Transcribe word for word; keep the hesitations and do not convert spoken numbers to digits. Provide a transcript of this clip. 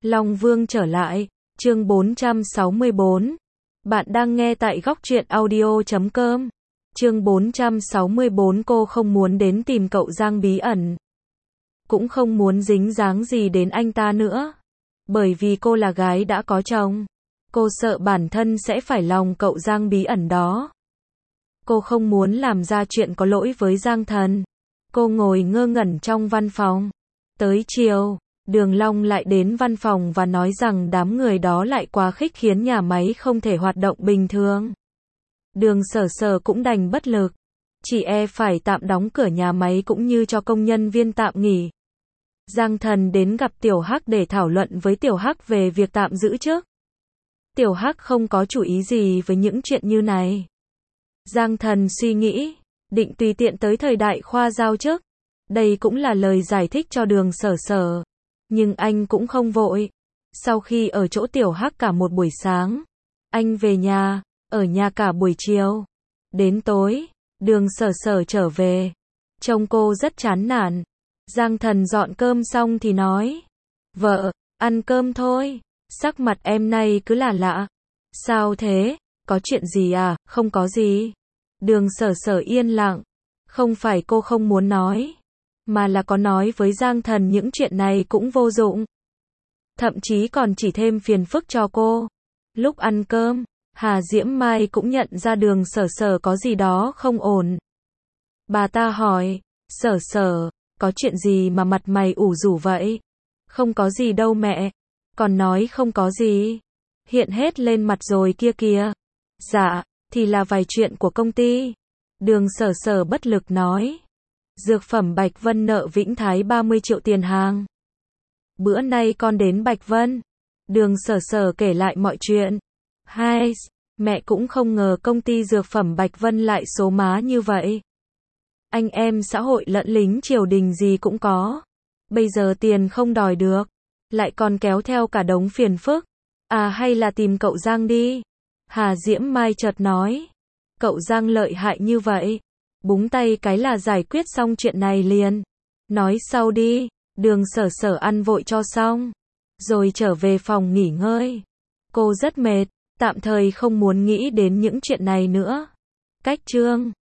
Long Vương trở lại, chương bốn trăm sáu mươi bốn. Bạn đang nghe tại góc truyện audio chấm com. Chương bốn trăm sáu mươi bốn. Cô không muốn đến tìm cậu Giang bí ẩn. Cũng không muốn dính dáng gì đến anh ta nữa. Bởi vì cô là gái đã có chồng. Cô sợ bản thân sẽ phải lòng cậu Giang bí ẩn đó. Cô không muốn làm ra chuyện có lỗi với Giang Thần. Cô ngồi ngơ ngẩn trong văn phòng. Tới chiều, Đường Long lại đến văn phòng và nói rằng đám người đó lại quá khích khiến nhà máy không thể hoạt động bình thường. Đường Sở Sở cũng đành bất lực. Chỉ e phải tạm đóng cửa nhà máy cũng như cho công nhân viên tạm nghỉ. Giang Thần đến gặp Tiểu Hắc để thảo luận với Tiểu Hắc về việc tạm giữ chức. Tiểu Hắc không có chủ ý gì với những chuyện như này. Giang Thần suy nghĩ, định tùy tiện tới thời đại khoa giao chức. Đây cũng là lời giải thích cho Đường Sở Sở. Nhưng anh cũng không vội. Sau khi ở chỗ Tiểu Hắc cả một buổi sáng, anh về nhà, ở nhà cả buổi chiều. Đến tối, Đường Sở Sở trở về. Trông cô rất chán nản. Giang Thần dọn cơm xong thì nói: "Vợ, ăn cơm thôi." Sắc mặt em nay cứ lạ lạ. "Sao thế? Có chuyện gì à?" "Không có gì." Đường Sở Sở yên lặng. Không phải cô không muốn nói, mà là có nói với Giang Thần những chuyện này cũng vô dụng. Thậm chí còn chỉ thêm phiền phức cho cô. Lúc ăn cơm, Hà Diễm Mai cũng nhận ra Đường Sở Sở có gì đó không ổn. Bà ta hỏi: "Sở Sở, có chuyện gì mà mặt mày ủ rũ vậy?" "Không có gì đâu mẹ." "Còn nói không có gì. Hiện hết lên mặt rồi kia kìa." "Dạ, thì là vài chuyện của công ty." Đường Sở Sở bất lực nói. Dược phẩm Bạch Vân nợ Vĩnh Thái ba mươi triệu tiền hàng. "Bữa nay con đến Bạch Vân." Đường Sở Sở kể lại mọi chuyện. Hai, mẹ cũng không ngờ công ty dược phẩm Bạch Vân lại số má như vậy. Anh em xã hội lẫn lính triều đình gì cũng có. Bây giờ tiền không đòi được, lại còn kéo theo cả đống phiền phức. "À hay là tìm cậu Giang đi." Hà Diễm Mai chợt nói. "Cậu Giang lợi hại như vậy, búng tay cái là giải quyết xong chuyện này liền." "Nói sau đi." Đường Sở Sở ăn vội cho xong, rồi trở về phòng nghỉ ngơi. Cô rất mệt, tạm thời không muốn nghĩ đến những chuyện này nữa. Cách chương